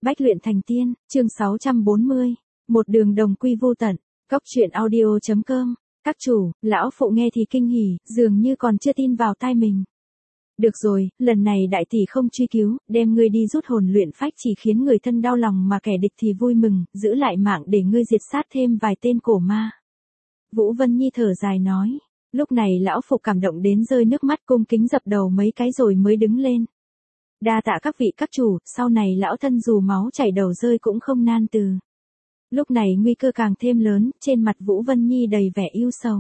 Bách luyện thành tiên, chương 640. Một đường đồng quy vô tận. Cốc truyện audio.com. Các chủ, lão phụ nghe thì kinh hỉ, dường như còn chưa tin vào tai mình. Được rồi, lần này đại tỷ không truy cứu, đem ngươi đi rút hồn luyện phách chỉ khiến người thân đau lòng mà kẻ địch thì vui mừng, giữ lại mạng để ngươi diệt sát thêm vài tên cổ ma. Vũ Vân Nhi thở dài nói. Lúc này lão phụ cảm động đến rơi nước mắt, cung kính dập đầu mấy cái rồi mới đứng lên. Đa tạ các vị các chủ, sau này lão thân dù máu chảy đầu rơi cũng không nan từ. Lúc này nguy cơ càng thêm lớn, trên mặt Vũ Vân Nhi đầy vẻ ưu sầu.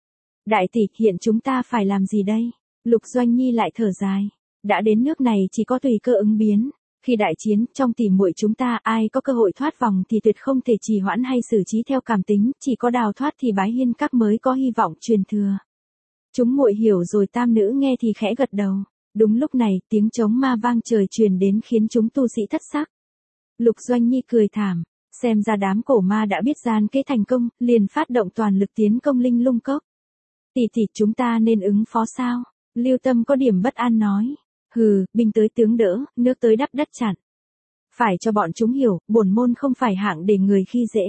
Đại tỷ, hiện chúng ta phải làm gì đây? Lục Doanh Nhi lại thở dài. Đã đến nước này chỉ có tùy cơ ứng biến. Khi đại chiến, trong tỉ muội chúng ta ai có cơ hội thoát vòng thì tuyệt không thể trì hoãn hay xử trí theo cảm tính, chỉ có đào thoát thì Bái Hiên Các mới có hy vọng truyền thừa. Chúng muội hiểu rồi. Tam nữ nghe thì khẽ gật đầu. Đúng lúc này, tiếng trống ma vang trời truyền đến khiến chúng tu sĩ thất sắc. Lục Doanh Nhi cười thảm, xem ra đám cổ ma đã biết gian kế thành công, liền phát động toàn lực tiến công Linh Lung Cốc. Tỷ tỷ, chúng ta nên ứng phó sao? Lưu Tâm có điểm bất an nói. Hừ, binh tới tướng đỡ, nước tới đắp đất chặn. Phải cho bọn chúng hiểu, bổn môn không phải hạng để người khi dễ.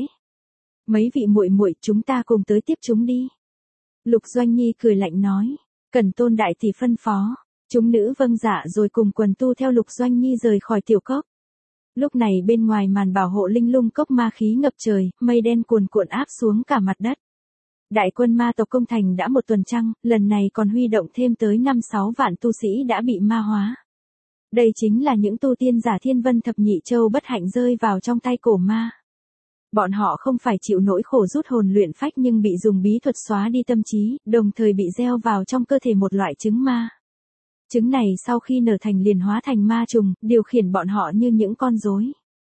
Mấy vị muội muội, chúng ta cùng tới tiếp chúng đi. Lục Doanh Nhi cười lạnh nói. Cần Tôn đại tỷ phân phó. Chúng nữ vâng dạ rồi cùng quần tu theo Lục Doanh Nhi rời khỏi tiểu cốc. Lúc này bên ngoài màn bảo hộ Linh Lung Cốc ma khí ngập trời, mây đen cuồn cuộn áp xuống cả mặt đất. Đại quân ma tộc công thành đã một tuần trăng, lần này còn huy động thêm tới 5-6 vạn tu sĩ đã bị ma hóa. Đây chính là những tu tiên giả Thiên Vân Thập Nhị Châu bất hạnh rơi vào trong tay cổ ma. Bọn họ không phải chịu nỗi khổ rút hồn luyện phách nhưng bị dùng bí thuật xóa đi tâm trí, đồng thời bị gieo vào trong cơ thể một loại trứng ma. Trứng này sau khi nở thành liền hóa thành ma trùng, điều khiển bọn họ như những con rối.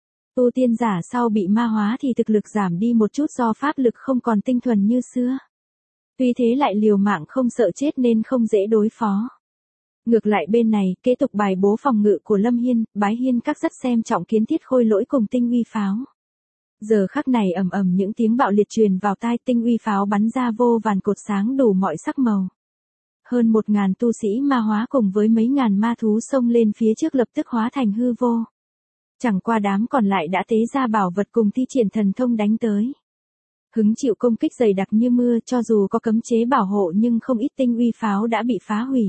Tu tiên giả sau bị ma hóa thì thực lực giảm đi một chút do pháp lực không còn tinh thuần như xưa. Tuy thế lại liều mạng không sợ chết nên không dễ đối phó. Ngược lại bên này, kế tục bài bố phòng ngự của Lâm Hiên, Bái Hiên Các rất xem trọng Kiến Thiết Khôi Lỗi cùng Tinh Uy Pháo. Giờ khắc này ầm ầm những tiếng bạo liệt truyền vào tai, Tinh Uy Pháo bắn ra vô vàn cột sáng đủ mọi sắc màu. Hơn 1.000 tu sĩ ma hóa cùng với mấy ngàn ma thú xông lên phía trước lập tức hóa thành hư vô. Chẳng qua đám còn lại đã tế ra bảo vật cùng thi triển thần thông đánh tới. Hứng chịu công kích dày đặc như mưa, cho dù có cấm chế bảo hộ nhưng không ít Tinh Uy Pháo đã bị phá hủy.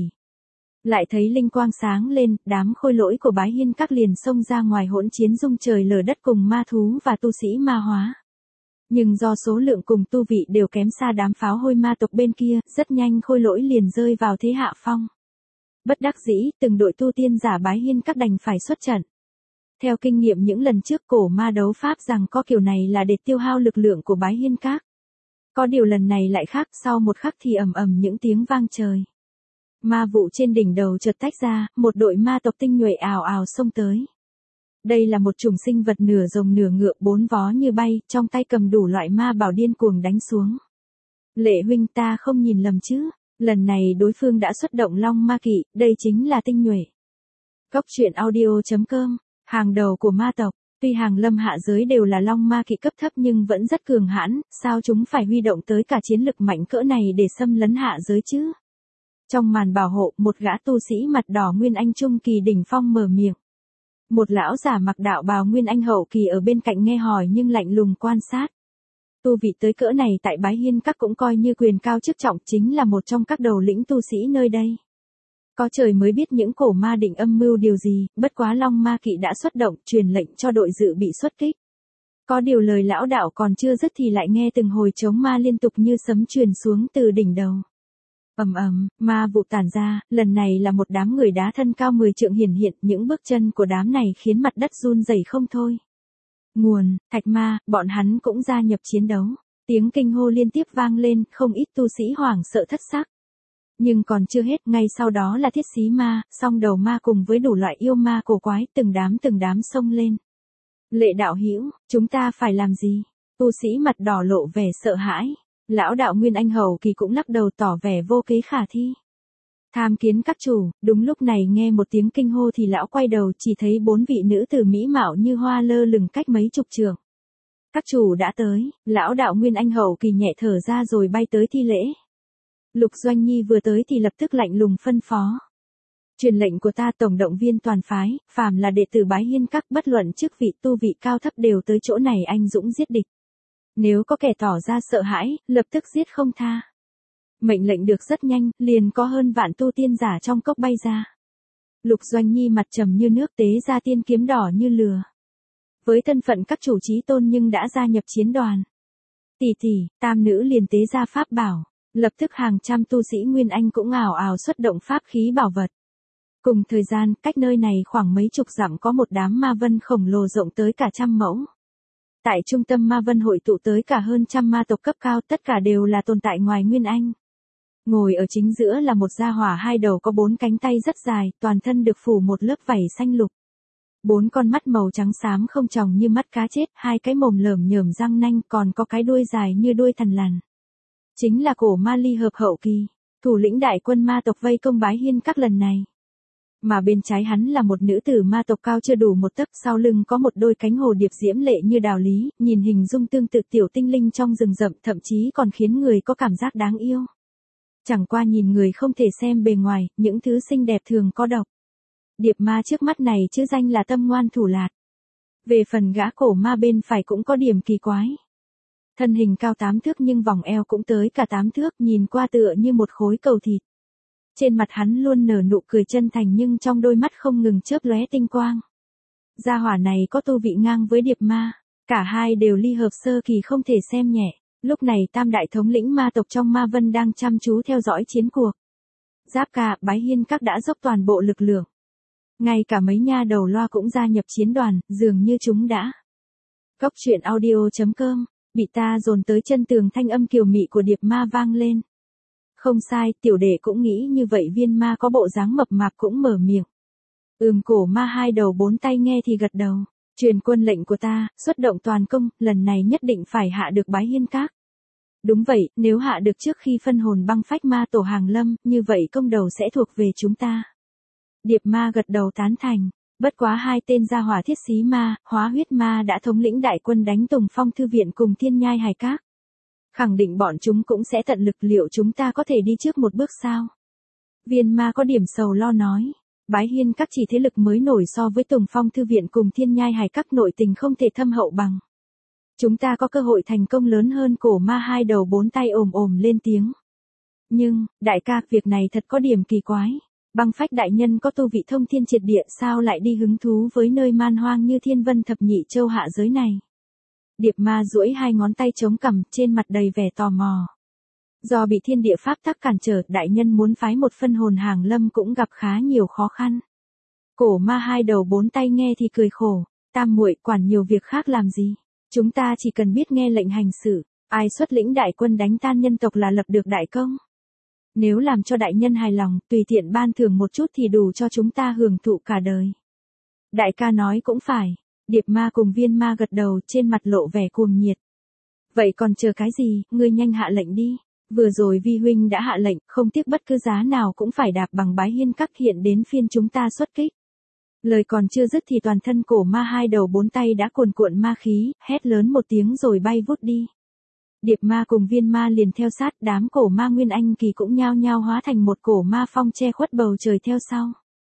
Lại thấy linh quang sáng lên, đám khôi lỗi của Bái Hiên Các liền xông ra ngoài hỗn chiến rung trời lở đất cùng ma thú và tu sĩ ma hóa. Nhưng do số lượng cùng tu vị đều kém xa đám pháo hôi ma tộc bên kia, rất nhanh khôi lỗi liền rơi vào thế hạ phong. Bất đắc dĩ, từng đội tu tiên giả Bái Hiên Các đành phải xuất trận. Theo kinh nghiệm những lần trước cổ ma đấu pháp rằng có kiểu này là để tiêu hao lực lượng của Bái Hiên Các. Có điều lần này lại khác, sau một khắc thì ầm ầm những tiếng vang trời. Ma vụ trên đỉnh đầu chợt tách ra, một đội ma tộc tinh nhuệ ào ào xông tới. Đây là một chủng sinh vật nửa rồng nửa ngựa, 4 vó như bay, trong tay cầm đủ loại ma bảo điên cuồng đánh xuống. Lệ huynh, ta không nhìn lầm chứ, lần này đối phương đã xuất động Long Ma Kỵ, đây chính là tinh nhuệ. Cốc truyện audio.com, hàng đầu của ma tộc, tuy hàng lâm hạ giới đều là Long Ma Kỵ cấp thấp nhưng vẫn rất cường hãn, sao chúng phải huy động tới cả chiến lực mạnh cỡ này để xâm lấn hạ giới chứ? Trong màn bảo hộ, một gã tu sĩ mặt đỏ Nguyên Anh Trung Kỳ đỉnh phong mở miệng. Một lão giả mặc đạo bào Nguyên Anh hậu kỳ ở bên cạnh nghe hỏi nhưng lạnh lùng quan sát. Tu vị tới cỡ này tại Bái Hiên Các cũng coi như quyền cao chức trọng, chính là một trong các đầu lĩnh tu sĩ nơi đây. Có trời mới biết những cổ ma định âm mưu điều gì, bất quá Long Ma Kỵ đã xuất động, truyền lệnh cho đội dự bị xuất kích. Có điều lời lão đạo còn chưa dứt thì lại nghe từng hồi trống ma liên tục như sấm truyền xuống từ đỉnh đầu. Ầm ầm, ma vụ tản ra, lần này là một đám người đá thân cao 10 trượng hiển hiện, những bước chân của đám này khiến mặt đất run rẩy không thôi. Nguồn, Thạch Ma, bọn hắn cũng gia nhập chiến đấu. Tiếng kinh hô liên tiếp vang lên, không ít tu sĩ hoảng sợ thất sắc. Nhưng còn chưa hết, ngay sau đó là Thiết Xí Ma, song đầu ma cùng với đủ loại yêu ma cổ quái, từng đám xông lên. Lệ đạo hữu, chúng ta phải làm gì? Tu sĩ mặt đỏ lộ vẻ sợ hãi. Lão đạo Nguyên Anh hậu kỳ cũng lắc đầu tỏ vẻ vô kế khả thi. Tham kiến các chủ, đúng lúc này nghe một tiếng kinh hô thì lão quay đầu chỉ thấy 4 vị nữ tử mỹ mạo như hoa lơ lửng cách mấy chục trượng. Các chủ đã tới, lão đạo Nguyên Anh hậu kỳ nhẹ thở ra rồi bay tới thi lễ. Lục Doanh Nhi vừa tới thì lập tức lạnh lùng phân phó. Truyền lệnh của ta tổng động viên toàn phái, phàm là đệ tử Bái Hiên Các bất luận chức vị tu vị cao thấp đều tới chỗ này anh dũng giết địch. Nếu có kẻ tỏ ra sợ hãi, lập tức giết không tha. Mệnh lệnh được rất nhanh, liền có hơn vạn tu tiên giả trong cốc bay ra. Lục Doanh Nhi mặt trầm như nước tế ra tiên kiếm đỏ như lửa. Với thân phận các chủ chí tôn nhưng đã gia nhập chiến đoàn. Tỷ tỷ, tam nữ liền tế ra pháp bảo, lập tức hàng trăm tu sĩ Nguyên Anh cũng ào ào xuất động pháp khí bảo vật. Cùng thời gian, cách nơi này khoảng mấy chục dặm có một đám ma vân khổng lồ rộng tới cả 100 mẫu. Tại trung tâm ma vân hội tụ tới cả hơn 100 ma tộc cấp cao, tất cả đều là tồn tại ngoài Nguyên Anh. Ngồi ở chính giữa là một gia hỏa hai đầu có 4 cánh tay rất dài, toàn thân được phủ một lớp vảy xanh lục. 4 con mắt màu trắng xám không tròng như mắt cá chết, 2 cái mồm lởm nhởm răng nanh, còn có cái đuôi dài như đuôi thằn lằn. Chính là cổ ma ly hợp hậu kỳ, thủ lĩnh đại quân ma tộc vây công Bái Hiên Các lần này. Mà bên trái hắn là một nữ tử ma tộc cao chưa đủ một tấc, sau lưng có một đôi cánh hồ điệp diễm lệ như đào lý, nhìn hình dung tương tự tiểu tinh linh trong rừng rậm, thậm chí còn khiến người có cảm giác đáng yêu. Chẳng qua nhìn người không thể xem bề ngoài, những thứ xinh đẹp thường có độc. Điệp ma trước mắt này chữ danh là Tâm Ngoan Thủ Lạt. Về phần gã cổ ma bên phải cũng có điểm kỳ quái. Thân hình cao 8 thước nhưng vòng eo cũng tới cả 8 thước, nhìn qua tựa như một khối cầu thịt. Trên mặt hắn luôn nở nụ cười chân thành nhưng trong đôi mắt không ngừng chớp lóe tinh quang. Gia hỏa này có tu vị ngang với điệp ma, cả hai đều ly hợp sơ kỳ không thể xem nhẹ. Lúc này tam đại thống lĩnh ma tộc trong ma vân đang chăm chú theo dõi chiến cuộc. Giáp Ca, Bái Hiên Các đã dốc toàn bộ lực lượng. Ngay cả mấy nha đầu loa cũng gia nhập chiến đoàn, dường như chúng đã. Cốc truyện audio.com, bị ta dồn tới chân tường, thanh âm kiều mị của điệp ma vang lên. Không sai, tiểu đệ cũng nghĩ như vậy. Viên ma có bộ dáng mập mạp cũng mở miệng. Cổ ma hai đầu 4 tay nghe thì gật đầu. Truyền quân lệnh của ta, xuất động toàn công, lần này nhất định phải hạ được Bái Hiên Các. Đúng vậy, nếu hạ được trước khi phân hồn băng phách ma tổ hàng lâm, như vậy công đầu sẽ thuộc về chúng ta. Điệp ma gật đầu tán thành, bất quá 2 tên gia hỏa thiết xí ma, hóa huyết ma đã thống lĩnh đại quân đánh Tùng Phong Thư Viện cùng Thiên Nhai Hải Các. Khẳng định bọn chúng cũng sẽ tận lực, liệu chúng ta có thể đi trước một bước sao? Viên ma có điểm sầu lo nói. Bái Hiên Các chỉ thế lực mới nổi so với Tùng Phong Thư Viện cùng Thiên Nhai Hải Các, nội tình không thể thâm hậu bằng. Chúng ta có cơ hội thành công lớn hơn. Cổ ma hai đầu 4 tay ồm lên tiếng. Nhưng, đại ca, việc này thật có điểm kỳ quái. Băng phách đại nhân có tu vị thông thiên triệt địa, sao lại đi hứng thú với nơi man hoang như Thiên Vân Thập Nhị Châu hạ giới này? Điệp ma duỗi 2 ngón tay chống cằm, trên mặt đầy vẻ tò mò. Do bị thiên địa pháp tắc cản trở, đại nhân muốn phái một phân hồn hàng lâm cũng gặp khá nhiều khó khăn. Cổ ma hai đầu 4 tay nghe thì cười khổ. Tam muội quản nhiều việc khác làm gì? Chúng ta chỉ cần biết nghe lệnh hành sự, ai xuất lĩnh đại quân đánh tan nhân tộc là lập được đại công. Nếu làm cho đại nhân hài lòng, tùy tiện ban thưởng một chút thì đủ cho chúng ta hưởng thụ cả đời. Đại ca nói cũng phải. Điệp ma cùng viên ma gật đầu, trên mặt lộ vẻ cuồng nhiệt. Vậy còn chờ cái gì, ngươi nhanh hạ lệnh đi. Vừa rồi vi huynh đã hạ lệnh, không tiếc bất cứ giá nào cũng phải đạp bằng Bái Hiên Các, hiện đến phiên chúng ta xuất kích. Lời còn chưa dứt thì toàn thân cổ ma hai đầu 4 tay đã cuồn cuộn ma khí, hét lớn một tiếng rồi bay vút đi. Điệp ma cùng viên ma liền theo sát, đám cổ ma Nguyên Anh kỳ cũng nhao nhao hóa thành một cổ ma phong che khuất bầu trời theo sau.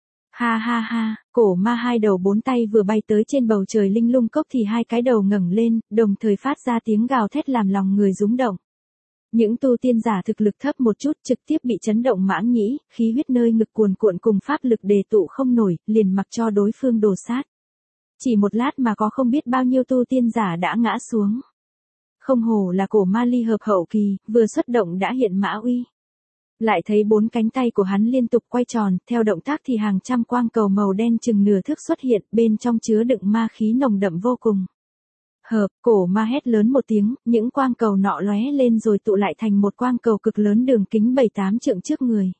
Ha ha ha, cổ ma hai đầu 4 tay vừa bay tới trên bầu trời linh lung cốc thì 2 cái đầu ngẩng lên, đồng thời phát ra tiếng gào thét làm lòng người rúng động. Những tu tiên giả thực lực thấp một chút trực tiếp bị chấn động mãng nhĩ, khí huyết nơi ngực cuồn cuộn cùng pháp lực đề tụ không nổi, liền mặc cho đối phương đổ sát. Chỉ một lát mà có không biết bao nhiêu tu tiên giả đã ngã xuống. Không hổ là cổ ma ly hợp hậu kỳ, vừa xuất động đã hiện mã uy. Lại thấy 4 cánh tay của hắn liên tục quay tròn, theo động tác thì hàng trăm quang cầu màu đen chừng nửa thước xuất hiện, bên trong chứa đựng ma khí nồng đậm vô cùng. Hợp, cổ ma hét lớn một tiếng, những quang cầu nọ lóe lên rồi tụ lại thành một quang cầu cực lớn đường kính 7-8 trượng trước người.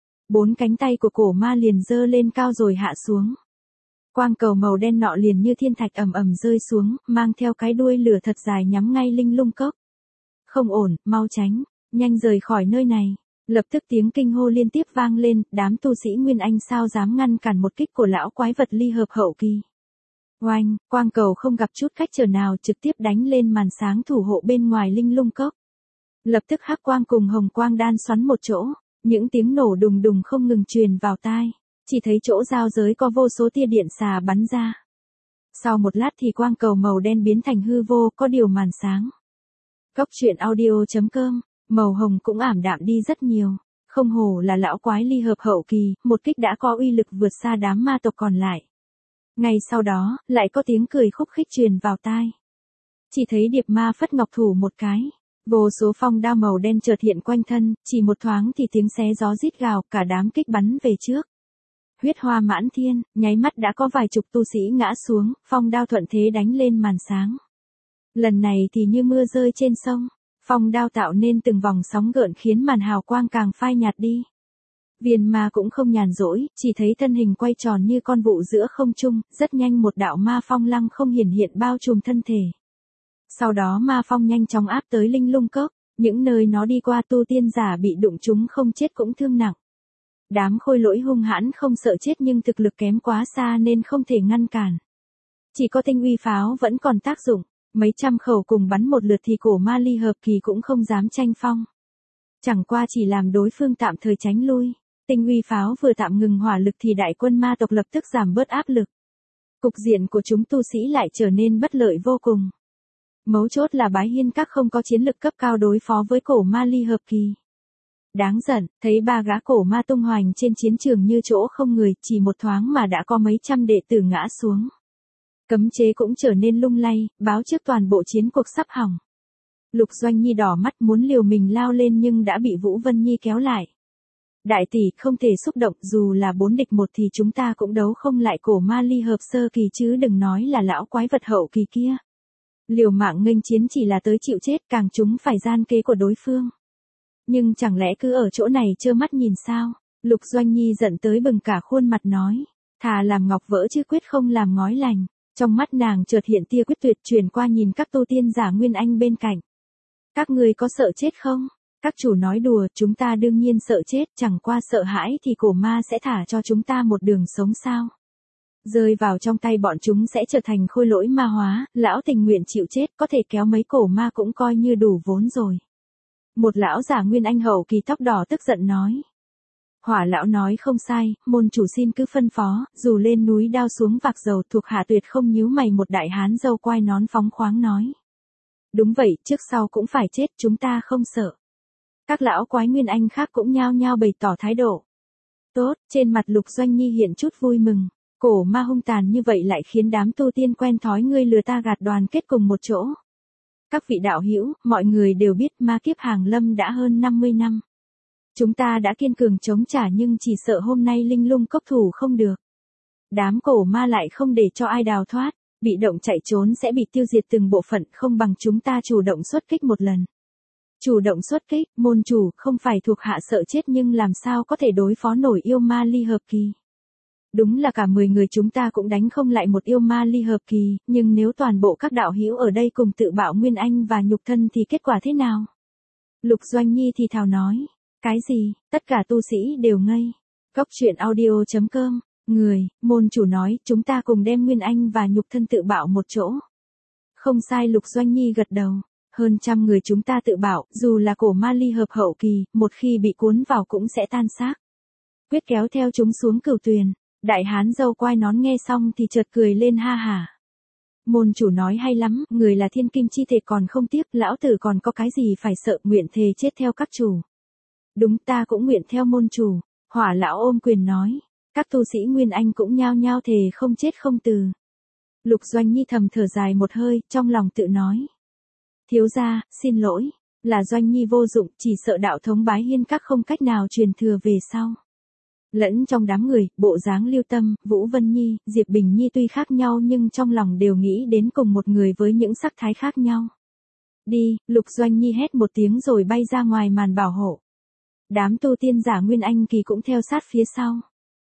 4 cánh tay của cổ ma liền giơ lên cao rồi hạ xuống. Quang cầu màu đen nọ liền như thiên thạch ầm ầm rơi xuống, mang theo cái đuôi lửa thật dài nhắm ngay linh lung cốc. Không ổn, mau tránh, nhanh rời khỏi nơi này. Lập tức tiếng kinh hô liên tiếp vang lên, đám tu sĩ Nguyên Anh sao dám ngăn cản một kích của lão quái vật ly hợp hậu kỳ. Oanh, quang cầu không gặp chút cách trở nào trực tiếp đánh lên màn sáng thủ hộ bên ngoài linh lung cốc. Lập tức hắc quang cùng hồng quang đan xoắn một chỗ, những tiếng nổ đùng đùng không ngừng truyền vào tai. Chỉ thấy chỗ giao giới có vô số tia điện xà bắn ra. Sau một lát thì quang cầu màu đen biến thành hư vô, có điều màn sáng. Cốc truyện audio.com, màu hồng cũng ảm đạm đi rất nhiều. Không hổ là lão quái ly hợp hậu kỳ, một kích đã có uy lực vượt xa đám ma tộc còn lại. Ngay sau đó, lại có tiếng cười khúc khích truyền vào tai. Chỉ thấy điệp ma phất ngọc thủ một cái. Vô số phong đao màu đen chợt hiện quanh thân, chỉ một thoáng thì tiếng xé gió rít gào, cả đám kích bắn về trước. Huyết hoa mãn thiên, nháy mắt đã có vài chục tu sĩ ngã xuống, phong đao thuận thế đánh lên màn sáng. Lần này thì như mưa rơi trên sông, phong đao tạo nên từng vòng sóng gợn khiến màn hào quang càng phai nhạt đi. Viên ma cũng không nhàn rỗi, chỉ thấy thân hình quay tròn như con vụ giữa không trung, rất nhanh một đạo ma phong lăng không hiển hiện bao trùm thân thể. Sau đó ma phong nhanh chóng áp tới linh lung cốc, những nơi nó đi qua tu tiên giả bị đụng chúng không chết cũng thương nặng. Đám khôi lỗi hung hãn không sợ chết nhưng thực lực kém quá xa nên không thể ngăn cản. Chỉ có tinh uy pháo vẫn còn tác dụng, mấy trăm khẩu cùng bắn một lượt thì cổ ma ly hợp kỳ cũng không dám tranh phong. Chẳng qua chỉ làm đối phương tạm thời tránh lui, tinh uy pháo vừa tạm ngừng hỏa lực thì đại quân ma tộc lập tức giảm bớt áp lực. Cục diện của chúng tu sĩ lại trở nên bất lợi vô cùng. Mấu chốt là Bái Hiên Các không có chiến lực cấp cao đối phó với cổ ma ly hợp kỳ. Đáng giận, thấy ba gã cổ ma tung hoành trên chiến trường như chỗ không người, chỉ một thoáng mà đã có mấy trăm đệ tử ngã xuống. Cấm chế cũng trở nên lung lay, báo trước toàn bộ chiến cuộc sắp hỏng. Lục Doanh Nhi đỏ mắt muốn liều mình lao lên nhưng đã bị Vũ Vân Nhi kéo lại. Đại tỷ, không thể xúc động, dù là 4 địch 1 thì chúng ta cũng đấu không lại cổ ma ly hợp sơ kỳ chứ đừng nói là lão quái vật hậu kỳ kia. Liều mạng nghênh chiến chỉ là tới chịu chết, càng chúng phải gian kế của đối phương. Nhưng chẳng lẽ cứ ở chỗ này trơ mắt nhìn sao? Lục Doanh Nhi giận tới bừng cả khuôn mặt nói, thà làm ngọc vỡ chứ quyết không làm ngói lành. Trong mắt nàng chợt hiện tia quyết tuyệt, truyền qua nhìn các tu tiên giả Nguyên Anh bên cạnh. Các người có sợ chết không? Các chủ nói đùa, chúng ta đương nhiên sợ chết, chẳng qua sợ hãi thì cổ ma sẽ thả cho chúng ta một đường sống sao? Rơi vào trong tay bọn chúng sẽ trở thành khôi lỗi ma hóa, lão tình nguyện chịu chết, có thể kéo mấy cổ ma cũng coi như đủ vốn rồi. Một lão giả Nguyên Anh hậu kỳ tóc đỏ tức giận nói. Hỏa lão nói không sai, môn chủ xin cứ phân phó, dù lên núi đao xuống vạc dầu, thuộc hạ tuyệt không nhíu mày. Một đại hán râu quai nón phóng khoáng nói. Đúng vậy, trước sau cũng phải chết, chúng ta không sợ. Các lão quái Nguyên Anh khác cũng nhao nhao bày tỏ thái độ. Tốt, trên mặt Lục Doanh Nhi hiện chút vui mừng. Cổ ma hung tàn như vậy lại khiến đám tu tiên quen thói ngươi lừa ta gạt đoàn kết cùng một chỗ. Các vị đạo hữu, mọi người đều biết ma kiếp hàng lâm đã hơn 50 năm. Chúng ta đã kiên cường chống trả nhưng chỉ sợ hôm nay linh lung cốc thủ không được. Đám cổ ma lại không để cho ai đào thoát, bị động chạy trốn sẽ bị tiêu diệt từng bộ phận, không bằng chúng ta chủ động xuất kích một lần. Chủ động xuất kích, môn chủ, không phải thuộc hạ sợ chết nhưng làm sao có thể đối phó nổi yêu ma ly hợp kỳ. Đúng là cả 10 người chúng ta cũng đánh không lại một yêu ma ly hợp kỳ, nhưng nếu toàn bộ các đạo hữu ở đây cùng tự bạo Nguyên Anh và nhục thân thì kết quả thế nào? Lục Doanh Nhi thì thào nói. Cái gì? Tất cả tu sĩ đều ngây. Cốc truyện audio.com, môn chủ nói, chúng ta cùng đem Nguyên Anh và nhục thân tự bạo một chỗ. Không sai, Lục Doanh Nhi gật đầu. Hơn trăm người chúng ta tự bạo, dù là cổ ma ly hợp hậu kỳ, một khi bị cuốn vào cũng sẽ tan xác. Quyết kéo theo chúng xuống cửu tuyền. Đại hán râu quai nón nghe xong thì chợt cười lên ha hả. Môn chủ nói hay lắm, người là thiên kim chi thể còn không tiếc, lão tử còn có cái gì phải sợ, nguyện thề chết theo các chủ. Đúng, ta cũng nguyện theo môn chủ. Hỏa lão ôm quyền nói. Các tu sĩ Nguyên Anh cũng nhao nhao thề không chết không từ. Lục Doanh Nhi thầm thở dài một hơi, trong lòng tự nói. Thiếu gia, xin lỗi, là Doanh Nhi vô dụng, chỉ sợ đạo thống Bái Hiên Các không cách nào truyền thừa về sau. Lẫn trong đám người, bộ dáng Lưu Tâm, Vũ Vân Nhi, Diệp Bình Nhi tuy khác nhau nhưng trong lòng đều nghĩ đến cùng một người với những sắc thái khác nhau. Đi, Lục Doanh Nhi hét một tiếng rồi bay ra ngoài màn bảo hộ. Đám tu tiên giả Nguyên Anh kỳ cũng theo sát phía sau.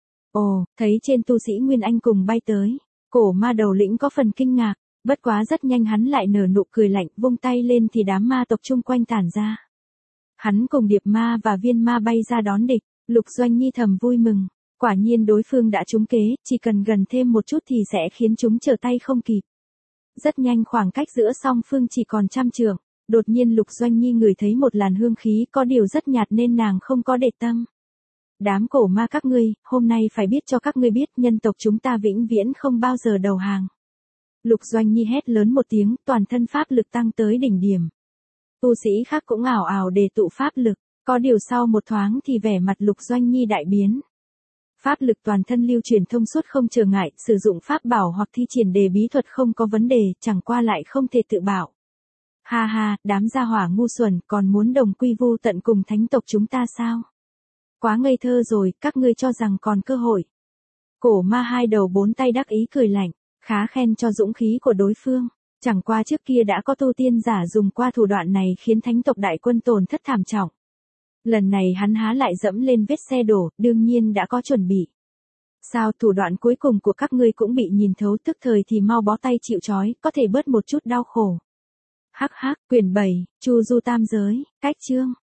Ồ, thấy trên tu sĩ Nguyên Anh cùng bay tới, cổ ma đầu lĩnh có phần kinh ngạc, bất quá rất nhanh hắn lại nở nụ cười lạnh, vung tay lên thì đám ma tộc chung quanh tản ra. Hắn cùng điệp ma và viên ma bay ra đón địch. Lục Doanh Nhi thầm vui mừng, quả nhiên đối phương đã trúng kế, chỉ cần gần thêm một chút thì sẽ khiến chúng trở tay không kịp. Rất nhanh khoảng cách giữa song phương chỉ còn 100 trượng, đột nhiên Lục Doanh Nhi ngửi thấy một làn hương khí có điều rất nhạt nên nàng không có để tâm. Đám cổ ma các ngươi, hôm nay phải biết cho các ngươi biết nhân tộc chúng ta vĩnh viễn không bao giờ đầu hàng. Lục Doanh Nhi hét lớn một tiếng, toàn thân pháp lực tăng tới đỉnh điểm. Tu sĩ khác cũng ảo ảo đề tụ pháp lực, có điều sau một thoáng thì vẻ mặt Lục Doanh Nhi đại biến. Pháp lực toàn thân lưu truyền thông suốt không trở ngại, sử dụng pháp bảo hoặc thi triển đề bí thuật không có vấn đề, chẳng qua lại không thể tự bảo. Ha ha, đám gia hỏa ngu xuẩn, còn muốn đồng quy vu tận cùng thánh tộc chúng ta sao? Quá ngây thơ rồi, các ngươi cho rằng còn cơ hội. Cổ ma hai đầu bốn tay đắc ý cười lạnh, khá khen cho dũng khí của đối phương. Chẳng qua trước kia đã có tu tiên giả dùng qua thủ đoạn này khiến thánh tộc đại quân tổn thất thảm trọng. Lần này hắn há lại dẫm lên vết xe đổ, đương nhiên đã có chuẩn bị. Sao thủ đoạn cuối cùng của các ngươi cũng bị nhìn thấu, tức thời thì mau bó tay chịu trói, có thể bớt một chút đau khổ. Hắc hắc, quyển 7, Chu Du Tam Giới, cách chương.